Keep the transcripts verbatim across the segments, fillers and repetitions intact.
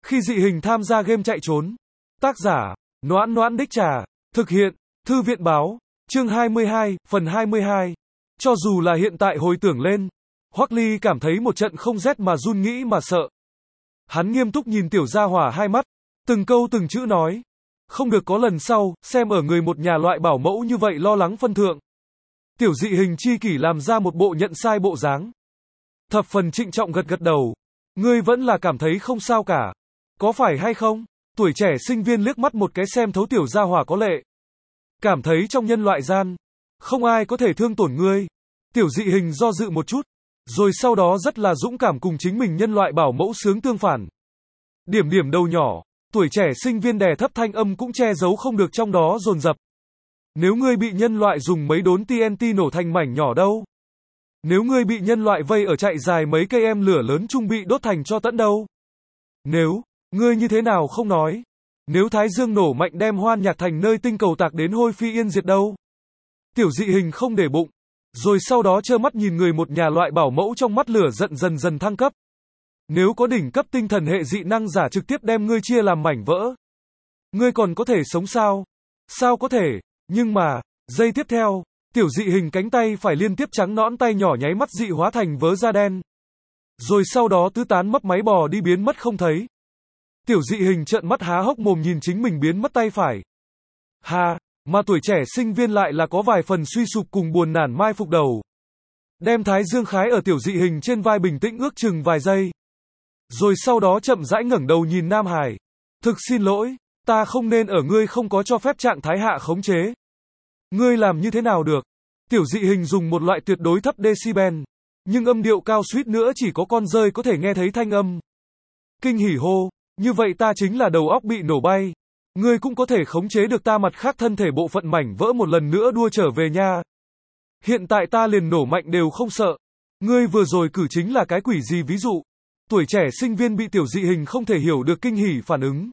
Khi dị hình tham gia game chạy trốn. Tác giả, Noãn Noãn Đích Trà. Thực hiện, Thư viện báo. Chương hai mươi hai, phần hai mươi hai. Cho dù là hiện tại hồi tưởng lên, Hoắc Ly cảm thấy một trận không rét mà run nghĩ mà sợ. Hắn nghiêm túc nhìn tiểu gia hỏa hai mắt, từng câu từng chữ nói. Không được có lần sau, xem ở người một nhà loại bảo mẫu như vậy lo lắng phân thượng. Tiểu dị hình chi kỷ làm ra một bộ nhận sai bộ dáng. Thập phần trịnh trọng gật gật đầu. Ngươi vẫn là cảm thấy không sao cả. Có phải hay không? Tuổi trẻ sinh viên liếc mắt một cái xem thấu tiểu gia hỏa có lệ. Cảm thấy trong nhân loại gian, không ai có thể thương tổn ngươi. Tiểu dị hình do dự một chút, rồi sau đó rất là dũng cảm cùng chính mình nhân loại bảo mẫu sướng tương phản. Điểm điểm đầu nhỏ, tuổi trẻ sinh viên đè thấp thanh âm cũng che giấu không được trong đó dồn dập. Nếu ngươi bị nhân loại dùng mấy đốn tê en tê nổ thành mảnh nhỏ đâu? Nếu ngươi bị nhân loại vây ở chạy dài mấy cây em lửa lớn chung bị đốt thành cho tẫn đâu? Nếu, ngươi như thế nào không nói? Nếu Thái Dương nổ mạnh đem Hoan Nhạc Thành nơi tinh cầu tạc đến hôi phi yên diệt đâu? Tiểu dị hình không để bụng, rồi sau đó trơ mắt nhìn người một nhà loại bảo mẫu trong mắt lửa giận dần dần thăng cấp. Nếu có đỉnh cấp tinh thần hệ dị năng giả trực tiếp đem ngươi chia làm mảnh vỡ, ngươi còn có thể sống sao? Sao có thể? Nhưng mà, giây tiếp theo, tiểu dị hình cánh tay phải liên tiếp trắng nõn tay nhỏ nháy mắt dị hóa thành vớ da đen. Rồi sau đó tứ tán mấp máy bò đi biến mất không thấy. Tiểu dị hình trợn mắt há hốc mồm nhìn chính mình biến mất tay phải. Hà, mà tuổi trẻ sinh viên lại là có vài phần suy sụp cùng buồn nản mai phục đầu. Đem thái dương khái ở tiểu dị hình trên vai bình tĩnh ước chừng vài giây. Rồi sau đó chậm rãi ngẩng đầu nhìn Nam Hải. Thực xin lỗi, ta không nên ở ngươi không có cho phép trạng thái hạ khống chế. Ngươi làm như thế nào được? Tiểu dị hình dùng một loại tuyệt đối thấp decibel, nhưng âm điệu cao suýt nữa chỉ có con dơi có thể nghe thấy thanh âm. Kinh hỉ hô, như vậy ta chính là đầu óc bị nổ bay. Ngươi cũng có thể khống chế được ta mặt khác thân thể bộ phận mảnh vỡ một lần nữa đua trở về nha. Hiện tại ta liền nổ mạnh đều không sợ. Ngươi vừa rồi cử chính là cái quỷ gì ví dụ? Tuổi trẻ sinh viên bị tiểu dị hình không thể hiểu được kinh hỉ phản ứng.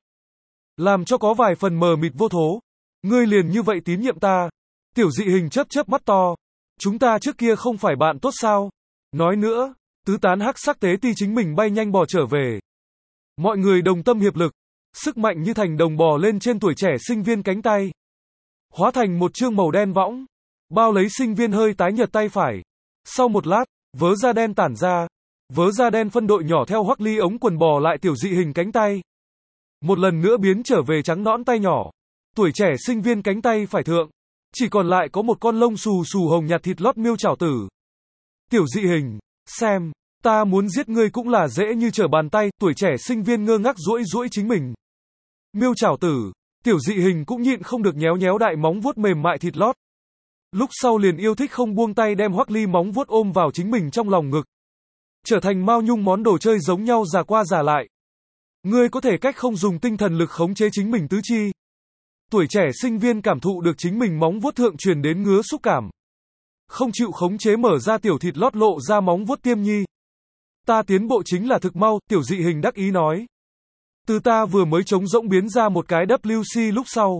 Làm cho có vài phần mờ mịt vô thố. Ngươi liền như vậy tín nhiệm ta. Tiểu dị hình chớp chớp mắt to. Chúng ta trước kia không phải bạn tốt sao? Nói nữa, tứ tán hắc sắc tế ti chính mình bay nhanh bò trở về. Mọi người đồng tâm hiệp lực. Sức mạnh như thành đồng bò lên trên tuổi trẻ sinh viên cánh tay. Hóa thành một chương màu đen võng. Bao lấy sinh viên hơi tái nhợt tay phải. Sau một lát, vớ da đen tản ra. Vớ da đen phân đội nhỏ theo Hoắc Ly ống quần bò lại tiểu dị hình cánh tay. Một lần nữa biến trở về trắng nõn tay nhỏ. Tuổi trẻ sinh viên cánh tay phải thượng. Chỉ còn lại có một con lông xù xù hồng nhạt thịt lót miêu chảo tử. Tiểu dị hình, xem, ta muốn giết ngươi cũng là dễ như trở bàn tay, tuổi trẻ sinh viên ngơ ngác duỗi duỗi chính mình. Miêu chảo tử, tiểu dị hình cũng nhịn không được nhéo nhéo đại móng vuốt mềm mại thịt lót. Lúc sau liền yêu thích không buông tay đem Hoắc Ly móng vuốt ôm vào chính mình trong lòng ngực. Trở thành mao nhung món đồ chơi giống nhau già qua già lại. Ngươi có thể cách không dùng tinh thần lực khống chế chính mình tứ chi. Tuổi trẻ sinh viên cảm thụ được chính mình móng vuốt thượng truyền đến ngứa xúc cảm. Không chịu khống chế mở ra tiểu thịt lót lộ ra móng vuốt tiêm nhi. Ta tiến bộ chính là thực mau, tiểu dị hình đắc ý nói. Từ ta vừa mới trống rỗng biến ra một cái vê kép xê lúc sau.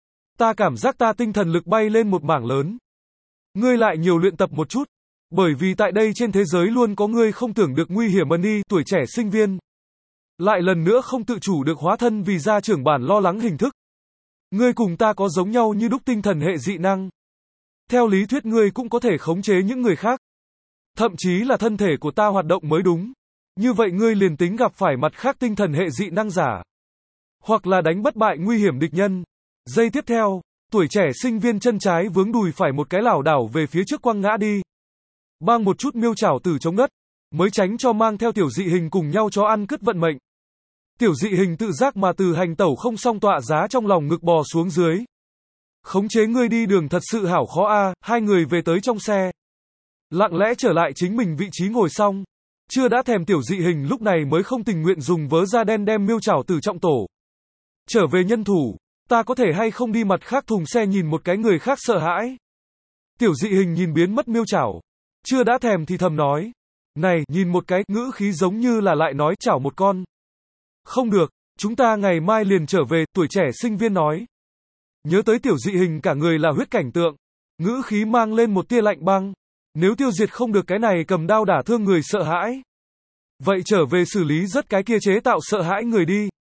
Ta cảm giác ta tinh thần lực bay lên một mảng lớn. Ngươi lại nhiều luyện tập một chút. Bởi vì tại đây trên thế giới luôn có ngươi không tưởng được nguy hiểm ân y, tuổi trẻ sinh viên. Lại lần nữa không tự chủ được hóa thân vì gia trưởng bản lo lắng hình thức. Ngươi cùng ta có giống nhau như đúc tinh thần hệ dị năng. Theo lý thuyết ngươi cũng có thể khống chế những người khác. Thậm chí là thân thể của ta hoạt động mới đúng. Như vậy ngươi liền tính gặp phải mặt khác tinh thần hệ dị năng giả. Hoặc là đánh bất bại nguy hiểm địch nhân. Giây tiếp theo, tuổi trẻ sinh viên chân trái vướng đùi phải một cái lảo đảo về phía trước quăng ngã đi. Bang một chút miêu chảo tử chống đất. Mới tránh cho mang theo tiểu dị hình cùng nhau cho ăn cứt vận mệnh. Tiểu dị hình tự giác mà từ hành tẩu không song tọa giá trong lòng ngực bò xuống dưới. Khống chế ngươi đi đường thật sự hảo khó a, hai người về tới trong xe. Lặng lẽ trở lại chính mình vị trí ngồi xong. Chưa đã thèm tiểu dị hình lúc này mới không tình nguyện dùng vớ da đen đem miêu chảo tử trọng tổ. Trở về nhân thủ, ta có thể hay không đi mặt khác thùng xe nhìn một cái người khác sợ hãi. Tiểu dị hình nhìn biến mất miêu chảo. Chưa đã thèm thì thầm nói. Này, nhìn một cái, ngữ khí giống như là lại nói chảo một con. Không được, chúng ta ngày mai liền trở về, tuổi trẻ sinh viên nói. Nhớ tới tiểu dị hình cả người là huyết cảnh tượng. Ngữ khí mang lên một tia lạnh băng. Nếu tiêu diệt không được cái này cầm đao đả thương người sợ hãi. Vậy trở về xử lý rất cái kia chế tạo sợ hãi người đi.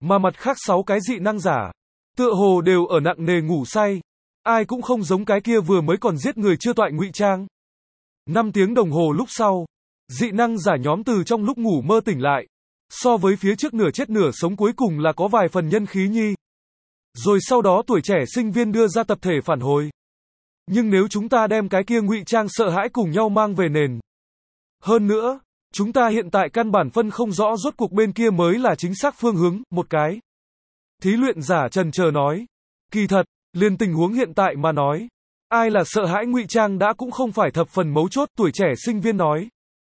Mà mặt khác sáu cái dị năng giả, tựa hồ đều ở nặng nề ngủ say. Ai cũng không giống cái kia vừa mới còn giết người chưa toại ngụy trang. Năm tiếng đồng hồ lúc sau, dị năng giả nhóm từ trong lúc ngủ mơ tỉnh lại. So với phía trước nửa chết nửa sống cuối cùng là có vài phần nhân khí nhi. Rồi sau đó tuổi trẻ sinh viên đưa ra tập thể phản hồi. Nhưng nếu chúng ta đem cái kia ngụy trang sợ hãi cùng nhau mang về nền. Hơn nữa, chúng ta hiện tại căn bản phân không rõ rốt cuộc bên kia mới là chính xác phương hướng, một cái. Thí luyện giả trần chờ nói. Kỳ thật, liền tình huống hiện tại mà nói. Ai là sợ hãi ngụy trang đã cũng không phải thập phần mấu chốt, tuổi trẻ sinh viên nói.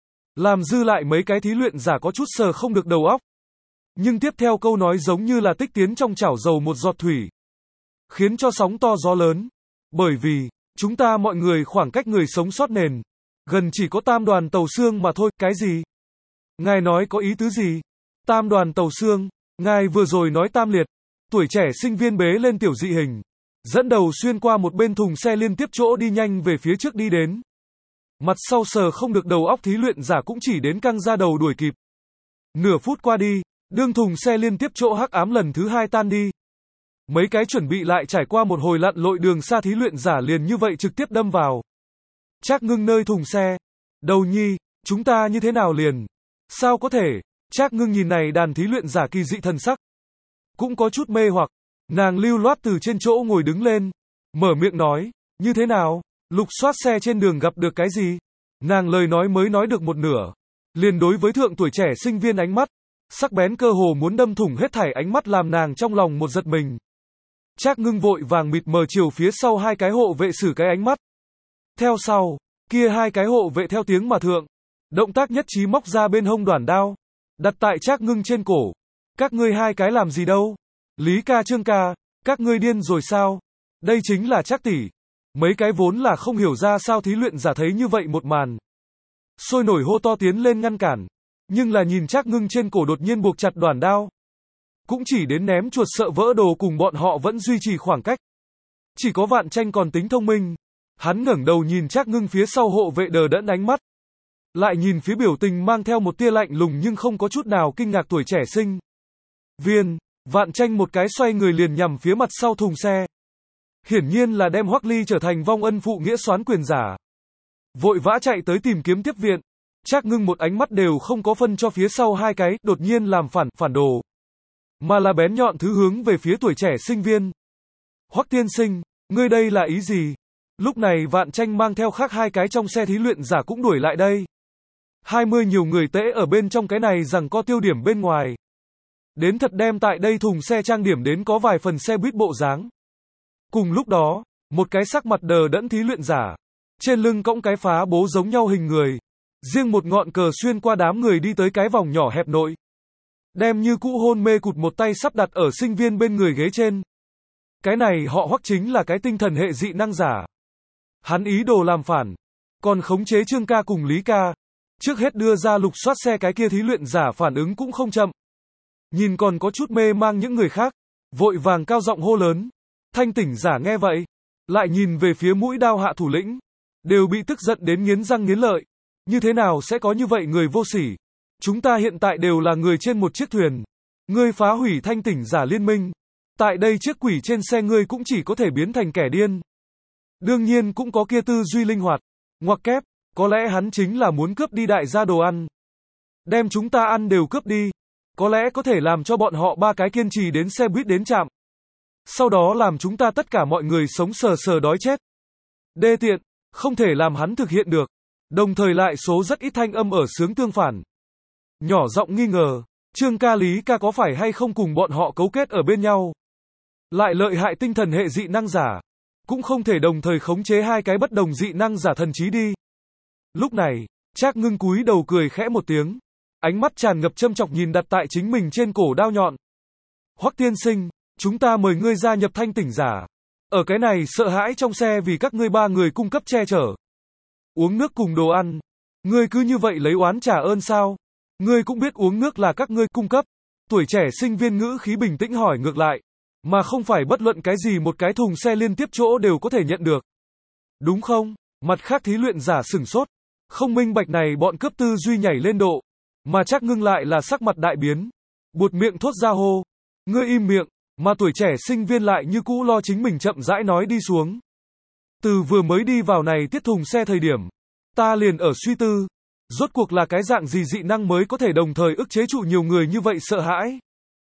Làm dư lại mấy cái thí luyện giả có chút sờ không được đầu óc. Nhưng tiếp theo câu nói giống như là tích tiến trong chảo dầu một giọt thủy. Khiến cho sóng to gió lớn. Bởi vì, chúng ta mọi người khoảng cách người sống sót nền. Gần chỉ có tam đoàn tàu xương mà thôi, cái gì? Ngài nói có ý tứ gì? Tam đoàn tàu xương, ngài vừa rồi nói tam liệt. Tuổi trẻ sinh viên bế lên tiểu dị hình. Dẫn đầu xuyên qua một bên thùng xe liên tiếp chỗ đi nhanh về phía trước đi đến. Mặt sau sờ không được đầu óc thí luyện giả cũng chỉ đến căng ra đầu đuổi kịp. Nửa phút qua đi, đương thùng xe liên tiếp chỗ hắc ám lần thứ hai tan đi. Mấy cái chuẩn bị lại trải qua một hồi lặn lội đường xa thí luyện giả liền như vậy trực tiếp đâm vào. Trác Ngưng nơi thùng xe. Đầu nhi, chúng ta như thế nào liền? Sao có thể? Trác Ngưng nhìn này đàn thí luyện giả kỳ dị thần sắc. Cũng có chút mê hoặc. Nàng lưu loát từ trên chỗ ngồi đứng lên. Mở miệng nói, như thế nào? Lục soát xe trên đường gặp được cái gì? Nàng lời nói mới nói được một nửa. Liền đối với thượng tuổi trẻ sinh viên ánh mắt. Sắc bén cơ hồ muốn đâm thủng hết thảy ánh mắt làm nàng trong lòng một giật mình. Trác Ngưng vội vàng mịt mờ chiều phía sau hai cái hộ vệ xử cái ánh mắt. Theo sau, kia hai cái hộ vệ theo tiếng mà thượng. Động tác nhất trí móc ra bên hông đoản đao. Đặt tại Trác Ngưng trên cổ. Các ngươi hai cái làm gì đâu? Lý ca Trương ca, các ngươi điên rồi sao? Đây chính là Trác tỷ. Mấy cái vốn là không hiểu ra sao thí luyện giả thấy như vậy một màn. Sôi nổi hô to tiến lên ngăn cản. Nhưng là nhìn Trác Ngưng trên cổ đột nhiên buộc chặt đoản đao. Cũng chỉ đến ném chuột sợ vỡ đồ cùng bọn họ vẫn duy trì khoảng cách. Chỉ có Vạn Tranh còn tính thông minh. Hắn ngẩng đầu nhìn Trác Ngưng phía sau hộ vệ đờ đẫn ánh mắt. Lại nhìn phía biểu tình mang theo một tia lạnh lùng nhưng không có chút nào kinh ngạc tuổi trẻ sinh viên. Vạn Tranh một cái xoay người liền nhằm phía mặt sau thùng xe. Hiển nhiên là đem Hoắc Ly trở thành vong ân phụ nghĩa soán quyền giả. Vội vã chạy tới tìm kiếm tiếp viện. Trác Ngưng một ánh mắt đều không có phân cho phía sau hai cái, đột nhiên làm phản, phản đồ. Mà là bén nhọn thứ hướng về phía tuổi trẻ sinh viên. Hoắc tiên sinh, ngươi đây là ý gì? Lúc này Vạn Tranh mang theo khác hai cái trong xe thí luyện giả cũng đuổi lại đây. Hai mươi nhiều người tễ ở bên trong cái này rằng có tiêu điểm bên ngoài. Đến thật đem tại đây thùng xe trang điểm đến có vài phần xe buýt bộ dáng. Cùng lúc đó, một cái sắc mặt đờ đẫn thí luyện giả. Trên lưng cõng cái phá bố giống nhau hình người. Riêng một ngọn cờ xuyên qua đám người đi tới cái vòng nhỏ hẹp nội. Đem như cũ hôn mê cụt một tay sắp đặt ở sinh viên bên người ghế trên. Cái này họ Hoắc chính là cái tinh thần hệ dị năng giả. Hắn ý đồ làm phản. Còn khống chế Trương ca cùng Lý ca. Trước hết đưa ra lục soát xe cái kia thí luyện giả phản ứng cũng không chậm. Nhìn còn có chút mê mang những người khác. Vội vàng cao giọng hô lớn. Thanh tỉnh giả nghe vậy. Lại nhìn về phía mũi đao hạ thủ lĩnh. Đều bị tức giận đến nghiến răng nghiến lợi. Như thế nào sẽ có như vậy người vô sỉ? Chúng ta hiện tại đều là người trên một chiếc thuyền. Ngươi phá hủy thanh tỉnh giả liên minh. Tại đây chiếc quỷ trên xe ngươi cũng chỉ có thể biến thành kẻ điên. Đương nhiên cũng có kia tư duy linh hoạt. Ngoặc kép, có lẽ hắn chính là muốn cướp đi đại gia đồ ăn. Đem chúng ta ăn đều cướp đi. Có lẽ có thể làm cho bọn họ ba cái kiên trì đến xe buýt đến trạm. Sau đó làm chúng ta tất cả mọi người sống sờ sờ đói chết. Đê tiện, không thể làm hắn thực hiện được. Đồng thời lại số rất ít thanh âm ở xướng tương phản. Nhỏ giọng nghi ngờ, Trương ca Lý ca có phải hay không cùng bọn họ cấu kết ở bên nhau. Lại lợi hại tinh thần hệ dị năng giả. Cũng không thể đồng thời khống chế hai cái bất đồng dị năng giả thần trí đi. Lúc này, Trác Ngưng cúi đầu cười khẽ một tiếng. Ánh mắt tràn ngập châm chọc nhìn đặt tại chính mình trên cổ đao nhọn. Hoắc tiên sinh, chúng ta mời ngươi gia nhập thanh tỉnh giả. Ở cái này sợ hãi trong xe vì các ngươi ba người cung cấp che chở. Uống nước cùng đồ ăn. Ngươi cứ như vậy lấy oán trả ơn sao? Ngươi cũng biết uống nước là các ngươi cung cấp. Tuổi trẻ sinh viên ngữ khí bình tĩnh hỏi ngược lại. Mà không phải bất luận cái gì một cái thùng xe liên tiếp chỗ đều có thể nhận được. Đúng không? Mặt khác thí luyện giả sửng sốt. Không minh bạch này bọn cướp tư duy nhảy lên độ. Mà Trác Ngưng lại là sắc mặt đại biến. Buột miệng thốt ra hô. Ngươi im miệng, mà tuổi trẻ sinh viên lại như cũ lo chính mình chậm rãi nói đi xuống. Từ vừa mới đi vào này tiết thùng xe thời điểm, ta liền ở suy tư, rốt cuộc là cái dạng gì dị năng mới có thể đồng thời ức chế trụ nhiều người như vậy sợ hãi.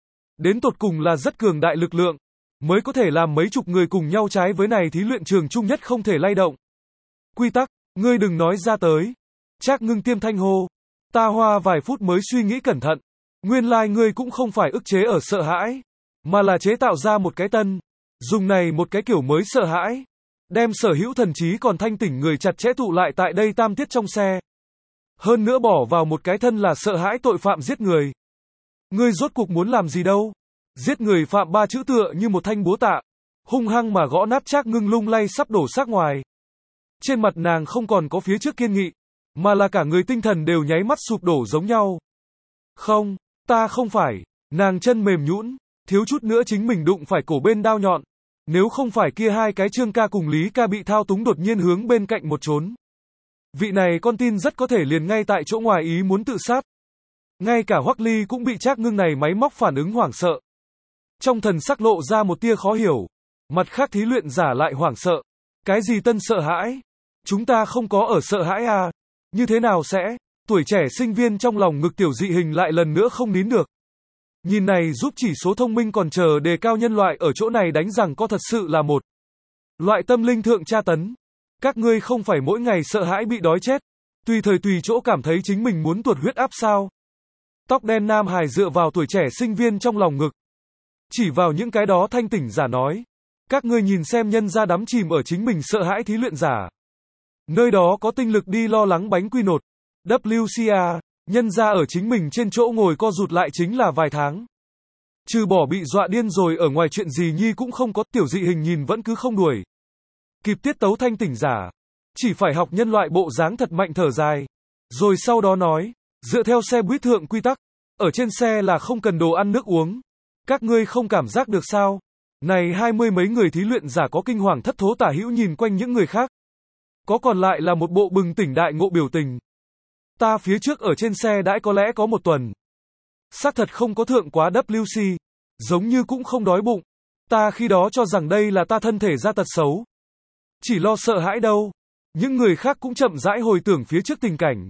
Đến tột cùng là rất cường đại lực lượng, mới có thể làm mấy chục người cùng nhau trái với này thí luyện trường chung nhất không thể lay động. Quy tắc, ngươi đừng nói ra tới. Trác Ngưng tiêm thanh hô. Ta hoa vài phút mới suy nghĩ cẩn thận. Nguyên lai like ngươi cũng không phải ức chế ở sợ hãi, mà là chế tạo ra một cái tân. Dùng này một cái kiểu mới sợ hãi. Đem sở hữu thần trí còn thanh tỉnh người chặt chẽ tụ lại tại đây tam tiết trong xe. Hơn nữa bỏ vào một cái thân là sợ hãi tội phạm giết người. Ngươi rốt cuộc muốn làm gì đâu? Giết người phạm ba chữ tựa như một thanh búa tạ. Hung hăng mà gõ nát Trác Ngưng lung lay sắp đổ xác ngoài. Trên mặt nàng không còn có phía trước kiên nghị, mà là cả người tinh thần đều nháy mắt sụp đổ giống nhau. Không, ta không phải. Nàng chân mềm nhũn, thiếu chút nữa chính mình đụng phải cổ bên đao nhọn. Nếu không phải kia hai cái Trương ca cùng Lý ca bị thao túng đột nhiên hướng bên cạnh một trốn. Vị này con tin rất có thể liền ngay tại chỗ ngoài ý muốn tự sát. Ngay cả Hoắc Ly cũng bị Trác Ngưng này máy móc phản ứng hoảng sợ. Trong thần sắc lộ ra một tia khó hiểu. Mặt khác thí luyện giả lại hoảng sợ. Cái gì tân sợ hãi? Chúng ta không có ở sợ hãi à? Như thế nào sẽ? Tuổi trẻ sinh viên trong lòng ngực tiểu dị hình lại lần nữa không nín được. Nhìn này giúp chỉ số thông minh còn chờ đề cao nhân loại ở chỗ này đánh rằng có thật sự là một loại tâm linh thượng tra tấn. Các ngươi không phải mỗi ngày sợ hãi bị đói chết, tùy thời tùy chỗ cảm thấy chính mình muốn tuột huyết áp sao? Tóc đen nam hài dựa vào tuổi trẻ sinh viên trong lòng ngực. Chỉ vào những cái đó thanh tỉnh giả nói. Các ngươi nhìn xem nhân ra đắm chìm ở chính mình sợ hãi thí luyện giả. Nơi đó có tinh lực đi lo lắng bánh quy nột. vê xê a, nhân ra ở chính mình trên chỗ ngồi co rụt lại chính là vài tháng. Trừ bỏ bị dọa điên rồi ở ngoài chuyện gì nhi cũng không có, tiểu dị hình nhìn vẫn cứ không đuổi. Kịp tiết tấu thanh tỉnh giả. Chỉ phải học nhân loại bộ dáng thật mạnh thở dài. Rồi sau đó nói, dựa theo xe buýt thượng quy tắc, ở trên xe là không cần đồ ăn nước uống. Các ngươi không cảm giác được sao? Này hai mươi mấy người thí luyện giả có kinh hoàng thất thố tả hữu nhìn quanh những người khác. Có còn lại là một bộ bừng tỉnh đại ngộ biểu tình. Ta phía trước ở trên xe đãi có lẽ có một tuần. Xác thật không có thượng quá vê xê, giống như cũng không đói bụng. Ta khi đó cho rằng đây là ta thân thể ra tật xấu. Chỉ lo sợ hãi đâu. Những người khác cũng chậm rãi hồi tưởng phía trước tình cảnh.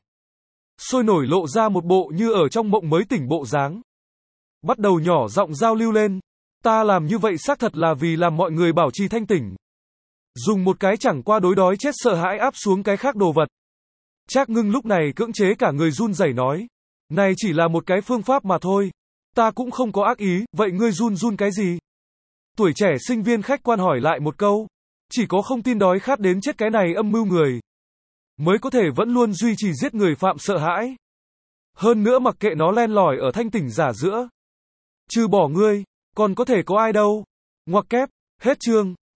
Sôi nổi lộ ra một bộ như ở trong mộng mới tỉnh bộ dáng. Bắt đầu nhỏ giọng giao lưu lên. Ta làm như vậy xác thật là vì làm mọi người bảo trì thanh tỉnh. Dùng một cái chẳng qua đối đói chết sợ hãi áp xuống cái khác đồ vật. Trác Ngưng lúc này cưỡng chế cả người run rẩy nói. Này chỉ là một cái phương pháp mà thôi. Ta cũng không có ác ý, vậy ngươi run run cái gì? Tuổi trẻ sinh viên khách quan hỏi lại một câu. Chỉ có không tin đói khát đến chết cái này âm mưu người, mới có thể vẫn luôn duy trì giết người phạm sợ hãi. Hơn nữa mặc kệ nó len lỏi ở thanh tỉnh giả giữa. Trừ bỏ ngươi, còn có thể có ai đâu. Ngoặc kép, hết chương.